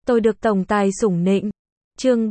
Tôi được tổng tài sủng nịnh. Chương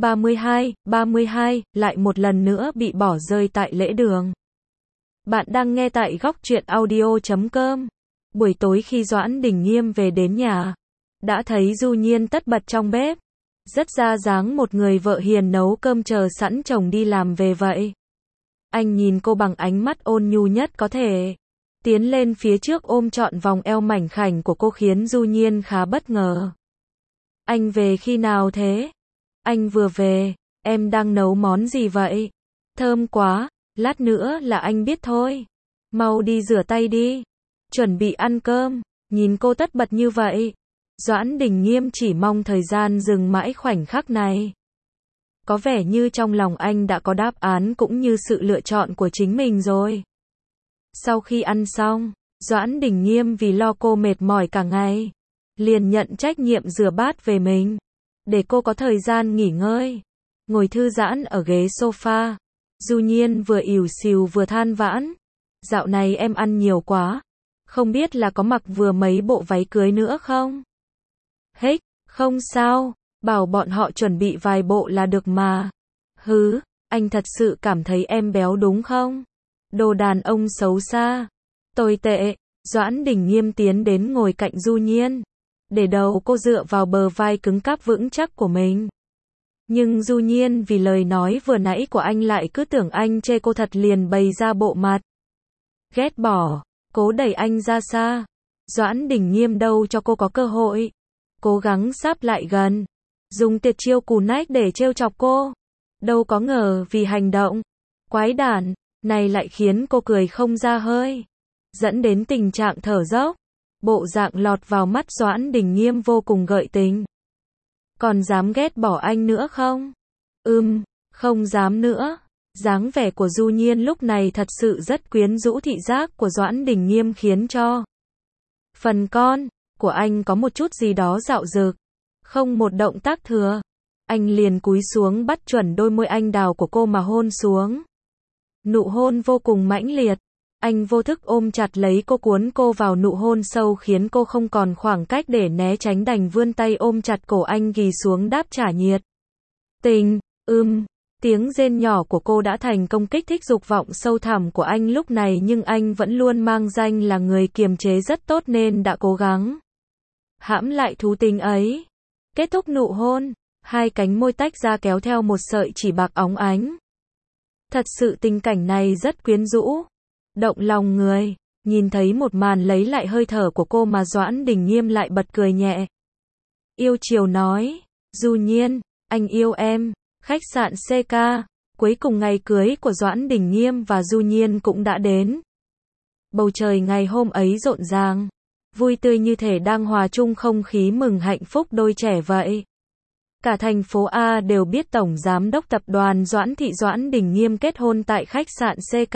32, lại một lần nữa bị bỏ rơi tại lễ đường. Bạn đang nghe tại góc truyện audio.com. Buổi tối khi Doãn Đình Nghiêm về đến nhà, đã thấy Du Nhiên tất bật trong bếp, rất ra dáng một người vợ hiền nấu cơm chờ sẵn chồng đi làm về vậy. Anh nhìn cô bằng ánh mắt ôn nhu nhất có thể, tiến lên phía trước ôm trọn vòng eo mảnh khảnh của cô khiến Du Nhiên khá bất ngờ. Anh về khi nào thế? Anh vừa về. Em đang nấu món gì vậy? Thơm quá, lát nữa là anh biết thôi. Mau đi rửa tay đi, chuẩn bị ăn cơm. Nhìn cô tất bật như vậy, Doãn Đình Nghiêm chỉ mong thời gian dừng mãi khoảnh khắc này. Có vẻ như trong lòng anh đã có đáp án cũng như sự lựa chọn của chính mình rồi. Sau khi ăn xong, Doãn Đình Nghiêm vì lo cô mệt mỏi cả ngày, liền nhận trách nhiệm rửa bát về mình, để cô có thời gian nghỉ ngơi. Ngồi thư giãn ở ghế sofa, Du Nhiên vừa ỉu xìu vừa than vãn. Dạo này em ăn nhiều quá, không biết là có mặc vừa mấy bộ váy cưới nữa không? Hết, không sao, bảo bọn họ chuẩn bị vài bộ là được mà. Hứ, anh thật sự cảm thấy em béo đúng không? Đồ đàn ông xấu xa, tồi tệ. Doãn Đình Nghiêm tiến đến ngồi cạnh Du Nhiên, để đầu cô dựa vào bờ vai cứng cáp vững chắc của mình. Nhưng Du Nhiên vì lời nói vừa nãy của anh lại cứ tưởng anh chê cô thật liền bày ra bộ mặt ghét bỏ, cố đẩy anh ra xa. Doãn Đình Nghiêm đâu cho cô có cơ hội, cố gắng sáp lại gần, dùng tuyệt chiêu cù nách để trêu chọc cô. Đâu có ngờ vì hành động quái đản này lại khiến cô cười không ra hơi, dẫn đến tình trạng thở dốc. Bộ dạng lọt vào mắt Doãn Đình Nghiêm vô cùng gợi tình. Còn dám ghét bỏ anh nữa không? Không dám nữa. Dáng vẻ của Du Nhiên lúc này thật sự rất quyến rũ, thị giác của Doãn Đình Nghiêm khiến cho phần con của anh có một chút gì đó dạo dực. Không một động tác thừa, anh liền cúi xuống bắt chuẩn đôi môi anh đào của cô mà hôn xuống. Nụ hôn vô cùng mãnh liệt. Anh vô thức ôm chặt lấy cô, cuốn cô vào nụ hôn sâu khiến cô không còn khoảng cách để né tránh, đành vươn tay ôm chặt cổ anh ghì xuống đáp trả nhiệt tình. Tiếng rên nhỏ của cô đã thành công kích thích dục vọng sâu thẳm của anh lúc này, nhưng anh vẫn luôn mang danh là người kiềm chế rất tốt nên đã cố gắng hãm lại thú tính ấy. Kết thúc nụ hôn, hai cánh môi tách ra kéo theo một sợi chỉ bạc óng ánh. Thật sự tình cảnh này rất quyến rũ, động lòng người. Nhìn thấy một màn lấy lại hơi thở của cô mà Doãn Đình Nghiêm lại bật cười nhẹ. Yêu chiều nói, Du Nhiên, anh yêu em. Khách sạn CK, cuối cùng ngày cưới của Doãn Đình Nghiêm và Du Nhiên cũng đã đến. Bầu trời ngày hôm ấy rộn ràng, vui tươi như thể đang hòa chung không khí mừng hạnh phúc đôi trẻ vậy. Cả thành phố A đều biết Tổng Giám đốc Tập đoàn Doãn Thị Doãn Đình Nghiêm kết hôn tại khách sạn CK.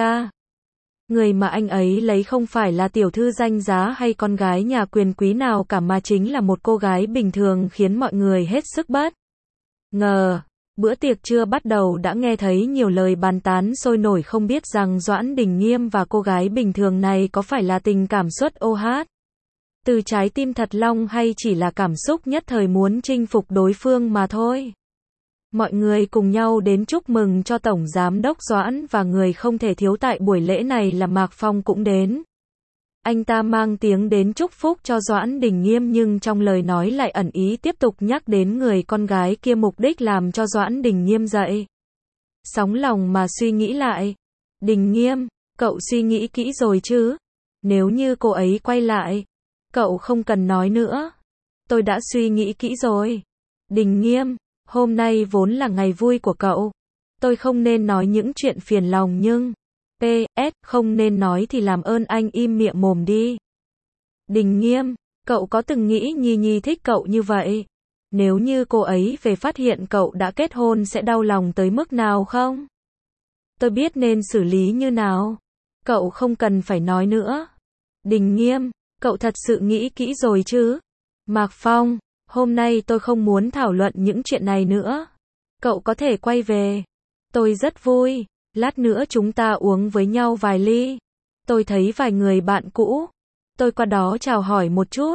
Người mà anh ấy lấy không phải là tiểu thư danh giá hay con gái nhà quyền quý nào cả, mà chính là một cô gái bình thường khiến mọi người hết sức bất ngờ. Bữa tiệc chưa bắt đầu đã nghe thấy nhiều lời bàn tán sôi nổi, không biết rằng Doãn Đình Nghiêm và cô gái bình thường này có phải là tình cảm xuất OH từ trái tim thật lòng hay chỉ là cảm xúc nhất thời muốn chinh phục đối phương mà thôi. Mọi người cùng nhau đến chúc mừng cho Tổng Giám đốc Doãn, và người không thể thiếu tại buổi lễ này là Mạc Phong cũng đến. Anh ta mang tiếng đến chúc phúc cho Doãn Đình Nghiêm, nhưng trong lời nói lại ẩn ý tiếp tục nhắc đến người con gái kia, mục đích làm cho Doãn Đình Nghiêm dậy sóng lòng mà suy nghĩ lại. Đình Nghiêm, cậu suy nghĩ kỹ rồi chứ? Nếu như cô ấy quay lại, cậu không cần nói nữa. Tôi đã suy nghĩ kỹ rồi. Đình Nghiêm, hôm nay vốn là ngày vui của cậu. Tôi không nên nói những chuyện phiền lòng, nhưng PS, không nên nói thì làm ơn anh im miệng mồm đi. Đình Nghiêm, cậu có từng nghĩ Nhi Nhi thích cậu như vậy? Nếu như cô ấy về phát hiện cậu đã kết hôn sẽ đau lòng tới mức nào không? Tôi biết nên xử lý như nào. Cậu không cần phải nói nữa. Đình Nghiêm, cậu thật sự nghĩ kỹ rồi chứ? Mạc Phong, hôm nay tôi không muốn thảo luận những chuyện này nữa. Cậu có thể quay về. Tôi rất vui. Lát nữa chúng ta uống với nhau vài ly. Tôi thấy vài người bạn cũ. Tôi qua đó chào hỏi một chút.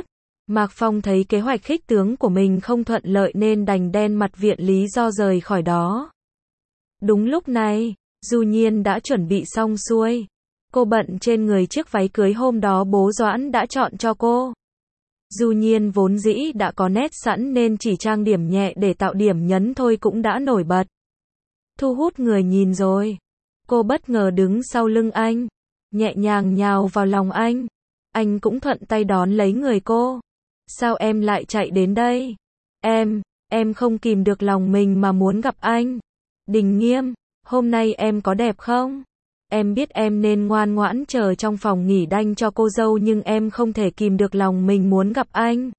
Mạc Phong thấy kế hoạch khích tướng của mình không thuận lợi nên đành đen mặt viện lý do rời khỏi đó. Đúng lúc này, Du Nhiên đã chuẩn bị xong xuôi. Cô bận trên người chiếc váy cưới hôm đó bố Doãn đã chọn cho cô. Du Nhiên vốn dĩ đã có nét sẵn nên chỉ trang điểm nhẹ để tạo điểm nhấn thôi cũng đã nổi bật. Thu hút người nhìn rồi. Cô bất ngờ đứng sau lưng anh, nhẹ nhàng nhào vào lòng anh. Anh cũng thuận tay đón lấy người cô. Sao em lại chạy đến đây? Em không kìm được lòng mình mà muốn gặp anh. Đình Nghiêm, hôm nay em có đẹp không? Em biết em nên ngoan ngoãn chờ trong phòng nghỉ đanh cho cô dâu nhưng em không thể kìm được lòng mình muốn gặp anh.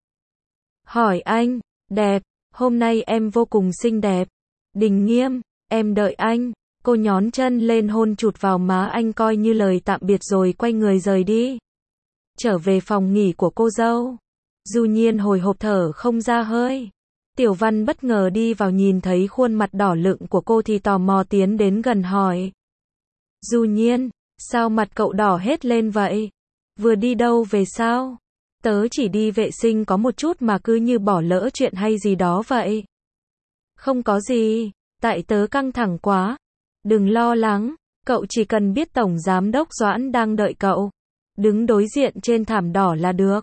Hỏi anh, đẹp, hôm nay em vô cùng xinh đẹp. Đình Nghiêm, em đợi anh. Cô nhón chân lên hôn chụt vào má anh coi như lời tạm biệt rồi quay người rời đi. Trở về phòng nghỉ của cô dâu. Du Nhiên hồi hộp thở không ra hơi. Tiểu Văn bất ngờ đi vào nhìn thấy khuôn mặt đỏ lựng của cô thì tò mò tiến đến gần hỏi. Du Nhiên, sao mặt cậu đỏ hết lên vậy? Vừa đi đâu về sao? Tớ chỉ đi vệ sinh có một chút mà cứ như bỏ lỡ chuyện hay gì đó vậy. Không có gì, tại tớ căng thẳng quá. Đừng lo lắng, cậu chỉ cần biết Tổng Giám đốc Doãn đang đợi cậu. Đứng đối diện trên thảm đỏ là được.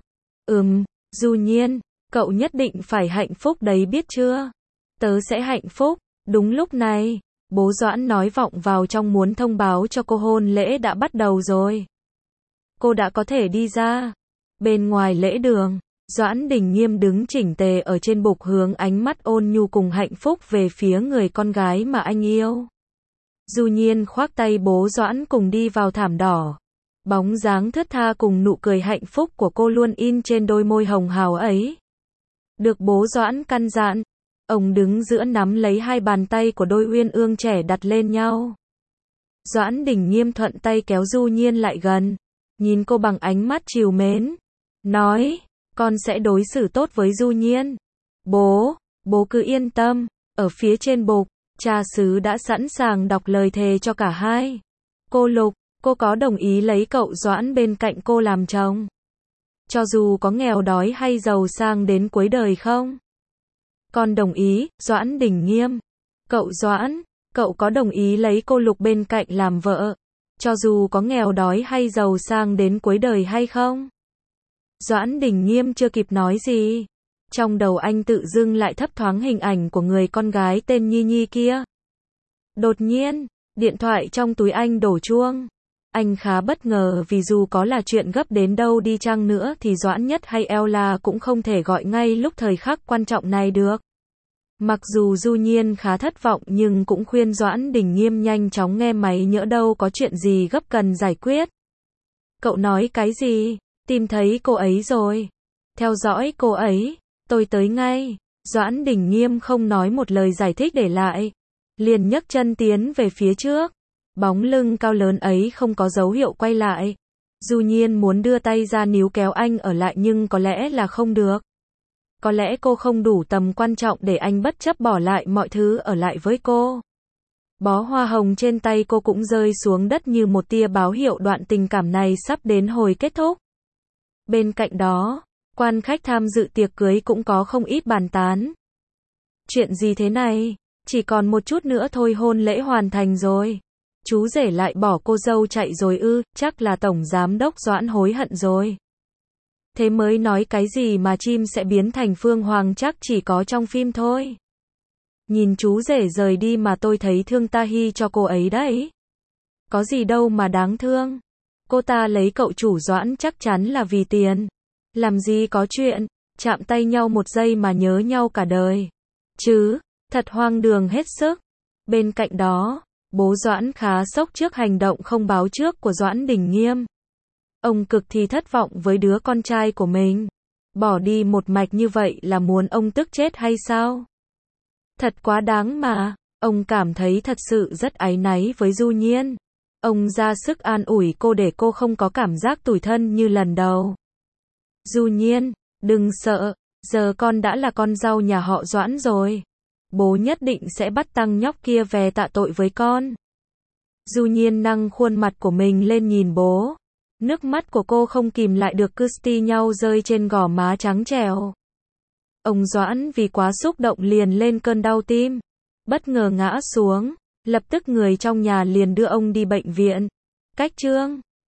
Du Nhiên, cậu nhất định phải hạnh phúc đấy biết chưa? Tớ sẽ hạnh phúc. Đúng lúc này, bố Doãn nói vọng vào trong muốn thông báo cho cô hôn lễ đã bắt đầu rồi. Cô đã có thể đi ra. Bên ngoài lễ đường, Doãn Đình Nghiêm đứng chỉnh tề ở trên bục hướng ánh mắt ôn nhu cùng hạnh phúc về phía người con gái mà anh yêu. Du Nhiên khoác tay bố Doãn cùng đi vào thảm đỏ. Bóng dáng thướt tha cùng nụ cười hạnh phúc của cô luôn in trên đôi môi hồng hào ấy. Được bố Doãn căn dặn, ông đứng giữa nắm lấy hai bàn tay của đôi uyên ương trẻ đặt lên nhau. Doãn Đình Nghiêm thuận tay kéo Du Nhiên lại gần, nhìn cô bằng ánh mắt trìu mến, nói, con sẽ đối xử tốt với Du Nhiên. Bố cứ yên tâm, ở phía trên bục, cha xứ đã sẵn sàng đọc lời thề cho cả hai. Cô Lục, cô có đồng ý lấy cậu Doãn bên cạnh cô làm chồng? Cho dù có nghèo đói hay giàu sang đến cuối đời không? Con đồng ý, Doãn Đình Nghiêm. Cậu Doãn, cậu có đồng ý lấy cô Lục bên cạnh làm vợ? Cho dù có nghèo đói hay giàu sang đến cuối đời hay không? Doãn Đình Nghiêm chưa kịp nói gì. Trong đầu anh tự dưng lại thấp thoáng hình ảnh của người con gái tên Nhi Nhi kia. Đột nhiên, điện thoại trong túi anh đổ chuông. Anh khá bất ngờ vì dù có là chuyện gấp đến đâu đi chăng nữa thì Doãn Nhất hay Ella cũng không thể gọi ngay lúc thời khắc quan trọng này được. Mặc dù Du Nhiên khá thất vọng nhưng cũng khuyên Doãn Đình Nghiêm nhanh chóng nghe máy nhỡ đâu có chuyện gì gấp cần giải quyết. Cậu nói cái gì? Tìm thấy cô ấy rồi. Theo dõi cô ấy. Tôi tới ngay. Doãn Đình Nghiêm không nói một lời giải thích để lại. Liền nhấc chân tiến về phía trước. Bóng lưng cao lớn ấy không có dấu hiệu quay lại. Du Nhiên muốn đưa tay ra níu kéo anh ở lại nhưng có lẽ là không được. Có lẽ cô không đủ tầm quan trọng để anh bất chấp bỏ lại mọi thứ ở lại với cô. Bó hoa hồng trên tay cô cũng rơi xuống đất như một tia báo hiệu đoạn tình cảm này sắp đến hồi kết thúc. Bên cạnh đó, quan khách tham dự tiệc cưới cũng có không ít bàn tán. Chuyện gì thế này? Chỉ còn một chút nữa thôi hôn lễ hoàn thành rồi. Chú rể lại bỏ cô dâu chạy rồi ư? Chắc là Tổng Giám đốc Doãn hối hận rồi. Thế mới nói cái gì mà chim sẽ biến thành Phương Hoàng chắc chỉ có trong phim thôi. Nhìn chú rể rời đi mà tôi thấy thương ta hi cho cô ấy đấy. Có gì đâu mà đáng thương. Cô ta lấy cậu chủ Doãn chắc chắn là vì tiền. Làm gì có chuyện, chạm tay nhau một giây mà nhớ nhau cả đời. Chứ, thật hoang đường hết sức. Bên cạnh đó, bố Doãn khá sốc trước hành động không báo trước của Doãn Đình Nghiêm. Ông cực kỳ thất vọng với đứa con trai của mình. Bỏ đi một mạch như vậy là muốn ông tức chết hay sao? Thật quá đáng mà. Ông cảm thấy thật sự rất áy náy với Du Nhiên. Ông ra sức an ủi cô để cô không có cảm giác tủi thân như lần đầu. Du Nhiên, đừng sợ, giờ con đã là con dâu nhà họ Doãn rồi. Bố nhất định sẽ bắt tăng nhóc kia về tạ tội với con. Du Nhiên nâng khuôn mặt của mình lên nhìn bố. Nước mắt của cô không kìm lại được cứ ti nhau rơi trên gò má trắng trẻo. Ông Doãn vì quá xúc động liền lên cơn đau tim. Bất ngờ ngã xuống. Lập tức người trong nhà liền đưa ông đi bệnh viện. Cách Trương